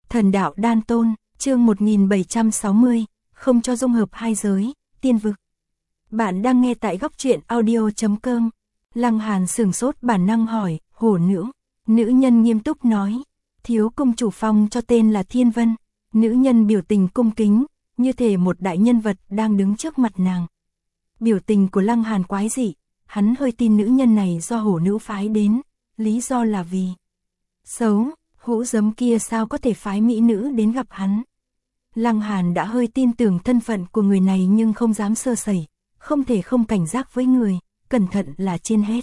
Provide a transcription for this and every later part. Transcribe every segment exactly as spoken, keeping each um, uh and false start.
Thần đạo đan tôn, chương một nghìn bảy trăm sáu mươi, không cho dung hợp hai giới, tiên vực. Bạn đang nghe tại góc truyện audio chấm com. Lăng Hàn sửng sốt bản năng hỏi, hổ nữ. Nữ nhân nghiêm túc nói, thiếu công chủ phong cho tên là Thiên Vân. Nữ nhân biểu tình cung kính, như thể một đại nhân vật đang đứng trước mặt nàng. Biểu tình của Lăng Hàn quái dị, hắn hơi tin nữ nhân này do hổ nữ phái đến, lý do là vì xấu, hũ giấm kia sao có thể phái mỹ nữ đến gặp hắn. Lăng Hàn đã hơi tin tưởng thân phận của người này nhưng không dám sơ sẩy, không thể không cảnh giác với người, cẩn thận là trên hết.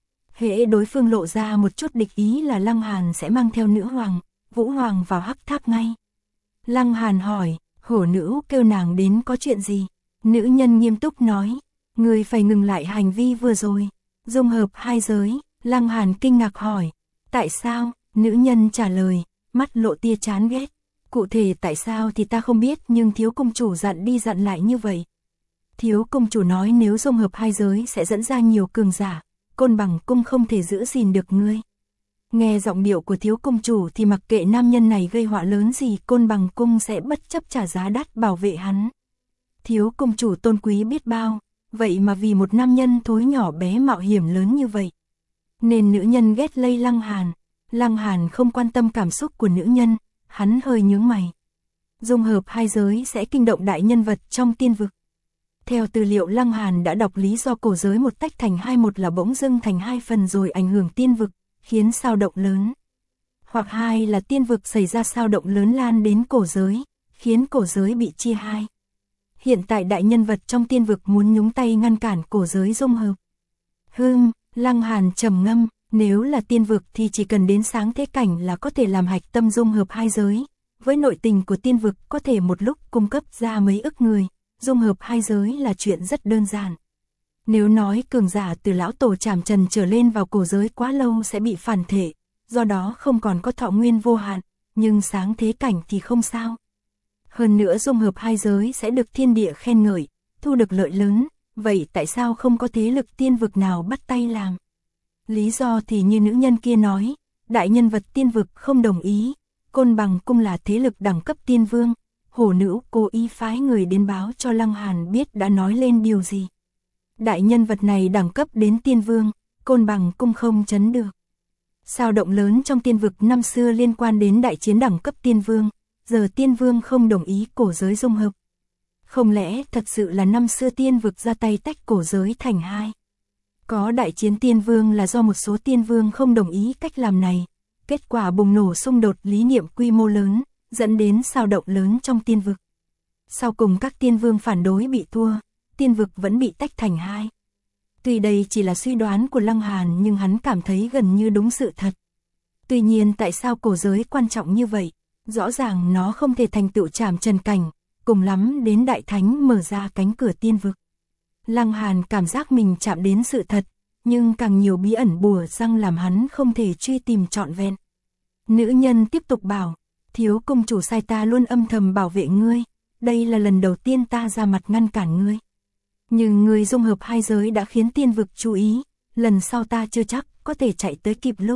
Hễ đối phương lộ ra một chút địch ý là Lăng Hàn sẽ mang theo nữ hoàng, Vũ Hoàng vào hắc tháp ngay. Lăng Hàn hỏi, hổ nữ kêu nàng đến có chuyện gì? Nữ nhân nghiêm túc nói, người phải ngừng lại hành vi vừa rồi. Dung hợp hai giới. Lăng Hàn kinh ngạc hỏi, tại sao? Nữ nhân trả lời, mắt lộ tia chán ghét. Cụ thể tại sao thì ta không biết nhưng thiếu công chủ dặn đi dặn lại như vậy. Thiếu công chủ nói nếu dung hợp hai giới sẽ dẫn ra nhiều cường giả, Côn Bằng cung không thể giữ gìn được ngươi. Nghe giọng điệu của thiếu công chủ thì mặc kệ nam nhân này gây họa lớn gì, Côn Bằng cung sẽ bất chấp trả giá đắt bảo vệ hắn. Thiếu công chủ tôn quý biết bao, vậy mà vì một nam nhân thối nhỏ bé mạo hiểm lớn như vậy. Nên nữ nhân ghét lây Lăng Hàn. Lăng Hàn không quan tâm cảm xúc của nữ nhân, hắn hơi nhướng mày. Dung hợp hai giới sẽ kinh động đại nhân vật trong tiên vực. Theo tư liệu Lăng Hàn đã đọc lý do cổ giới một tách thành hai, một là bỗng dưng thành hai phần rồi ảnh hưởng tiên vực, khiến sao động lớn. Hoặc hai là tiên vực xảy ra sao động lớn lan đến cổ giới, khiến cổ giới bị chia hai. Hiện tại đại nhân vật trong tiên vực muốn nhúng tay ngăn cản cổ giới dung hợp. Hừm, Lăng Hàn trầm ngâm, nếu là tiên vực thì chỉ cần đến sáng thế cảnh là có thể làm hạch tâm dung hợp hai giới. Với nội tình của tiên vực có thể một lúc cung cấp ra mấy ức người, dung hợp hai giới là chuyện rất đơn giản. Nếu nói cường giả từ lão tổ Trảm Trần trở lên vào cổ giới quá lâu sẽ bị phản thể, do đó không còn có thọ nguyên vô hạn, nhưng sáng thế cảnh thì không sao. Hơn nữa dung hợp hai giới sẽ được thiên địa khen ngợi, thu được lợi lớn, vậy tại sao không có thế lực tiên vực nào bắt tay làm? Lý do thì như nữ nhân kia nói, đại nhân vật tiên vực không đồng ý, Côn Bằng cung là thế lực đẳng cấp tiên vương, hổ nữ cố ý phái người đến báo cho Lăng Hàn biết đã nói lên điều gì. Đại nhân vật này đẳng cấp đến tiên vương, Côn Bằng cung không chấn được. Sao động lớn trong tiên vực năm xưa liên quan đến đại chiến đẳng cấp tiên vương, giờ tiên vương không đồng ý cổ giới dung hợp. Không lẽ thật sự là năm xưa tiên vực ra tay tách cổ giới thành hai? Có đại chiến tiên vương là do một số tiên vương không đồng ý cách làm này, kết quả bùng nổ xung đột lý niệm quy mô lớn, dẫn đến sao động lớn trong tiên vực. Sau cùng các tiên vương phản đối bị thua, tiên vực vẫn bị tách thành hai. Tuy đây chỉ là suy đoán của Lăng Hàn nhưng hắn cảm thấy gần như đúng sự thật. Tuy nhiên tại sao cổ giới quan trọng như vậy? Rõ ràng nó không thể thành tựu Trảm Trần cảnh, cùng lắm đến đại thánh mở ra cánh cửa tiên vực. Lăng Hàn cảm giác mình chạm đến sự thật, nhưng càng nhiều bí ẩn bùa răng làm hắn không thể truy tìm trọn vẹn. Nữ nhân tiếp tục bảo, thiếu công chủ sai ta luôn âm thầm bảo vệ ngươi, đây là lần đầu tiên ta ra mặt ngăn cản ngươi. Nhưng ngươi dung hợp hai giới đã khiến tiên vực chú ý, lần sau ta chưa chắc có thể chạy tới kịp lúc.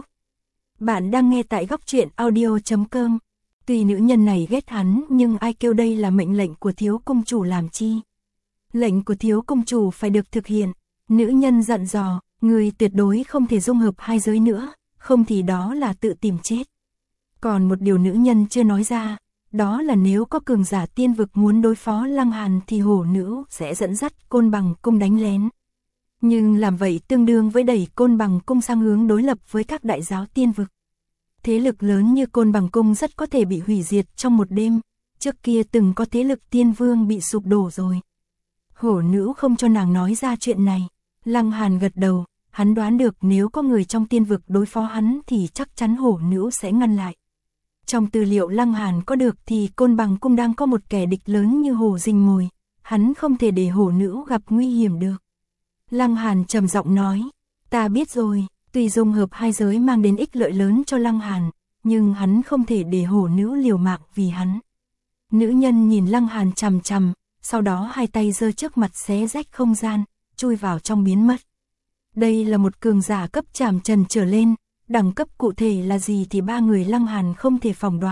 Bạn đang nghe tại góc truyện audio chấm com. Tuy nữ nhân này ghét hắn nhưng ai kêu đây là mệnh lệnh của thiếu công chủ làm chi. Lệnh của thiếu công chủ phải được thực hiện. Nữ nhân dặn dò, người tuyệt đối không thể dung hợp hai giới nữa, không thì đó là tự tìm chết. Còn một điều nữ nhân chưa nói ra, đó là nếu có cường giả tiên vực muốn đối phó Lăng Hàn thì hổ nữ sẽ dẫn dắt Côn Bằng cung đánh lén. Nhưng làm vậy tương đương với đẩy Côn Bằng cung sang hướng đối lập với các đại giáo tiên vực. Thế lực lớn như Côn Bằng cung rất có thể bị hủy diệt trong một đêm, trước kia từng có thế lực tiên vương bị sụp đổ rồi. Hổ nữ không cho nàng nói ra chuyện này. Lăng Hàn gật đầu, hắn đoán được nếu có người trong tiên vực đối phó hắn thì chắc chắn hổ nữ sẽ ngăn lại. Trong tư liệu Lăng Hàn có được thì Côn Bằng cung đang có một kẻ địch lớn như hổ rình mồi, hắn không thể để hổ nữ gặp nguy hiểm được. Lăng Hàn trầm giọng nói, ta biết rồi, tuy dung hợp hai giới mang đến ích lợi lớn cho Lăng Hàn, nhưng hắn không thể để hổ nữ liều mạng vì hắn. Nữ nhân nhìn Lăng Hàn chằm chằm, sau đó hai tay giơ trước mặt xé rách không gian, chui vào trong biến mất. Đây là một cường giả cấp Trảm Trần trở lên, đẳng cấp cụ thể là gì thì ba người Lăng Hàn không thể phỏng đoán,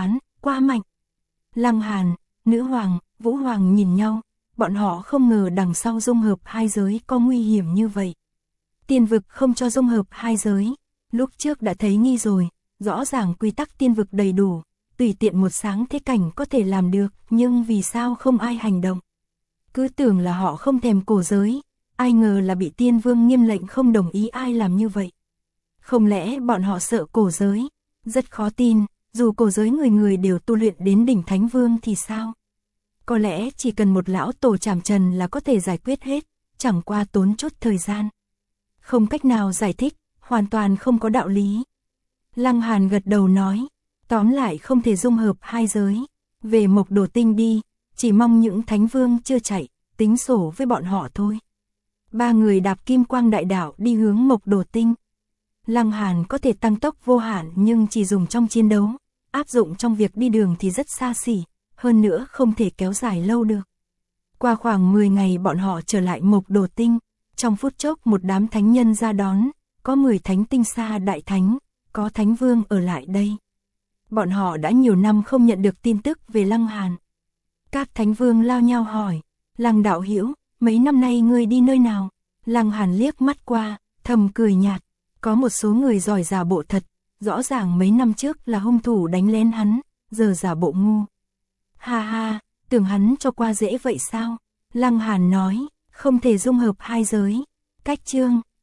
quá mạnh. Lăng Hàn, Nữ Hoàng, Vũ Hoàng nhìn nhau, bọn họ không ngờ đằng sau dung hợp hai giới có nguy hiểm như vậy. Tiên vực không cho dung hợp hai giới, lúc trước đã thấy nghi rồi, rõ ràng quy tắc tiên vực đầy đủ, tùy tiện một sáng thế cảnh có thể làm được, nhưng vì sao không ai hành động? Cứ tưởng là họ không thèm cổ giới, ai ngờ là bị tiên vương nghiêm lệnh không đồng ý ai làm như vậy. Không lẽ bọn họ sợ cổ giới? Rất khó tin, dù cổ giới người người đều tu luyện đến đỉnh thánh vương thì sao? Có lẽ chỉ cần một lão tổ trảm trần là có thể giải quyết hết, chẳng qua tốn chút thời gian. Không cách nào giải thích, hoàn toàn không có đạo lý. Lăng Hàn gật đầu nói, tóm lại không thể dung hợp hai giới, về Mộc Đồ Tinh đi, chỉ mong những thánh vương chưa chạy, tính sổ với bọn họ thôi. Ba người đạp kim quang đại đạo đi hướng Mộc Đồ Tinh. Lăng Hàn có thể tăng tốc vô hạn nhưng chỉ dùng trong chiến đấu, áp dụng trong việc đi đường thì rất xa xỉ, hơn nữa không thể kéo dài lâu được. Qua khoảng mười ngày bọn họ trở lại Mộc Đồ Tinh, trong phút chốc một đám thánh nhân ra đón, có mười thánh tinh xa đại thánh, có thánh vương ở lại đây. Bọn họ đã nhiều năm không nhận được tin tức về Lăng Hàn. Các thánh vương lao nhau hỏi, Lăng đạo hữu, mấy năm nay ngươi đi nơi nào? Lăng Hàn liếc mắt qua, thầm cười nhạt, có một số người giỏi giả bộ thật, rõ ràng mấy năm trước là hung thủ đánh lén hắn, giờ giả bộ ngu. Ha ha, tưởng hắn cho qua dễ vậy sao? Lăng Hàn nói, không thể dung hợp hai giới. Cách chương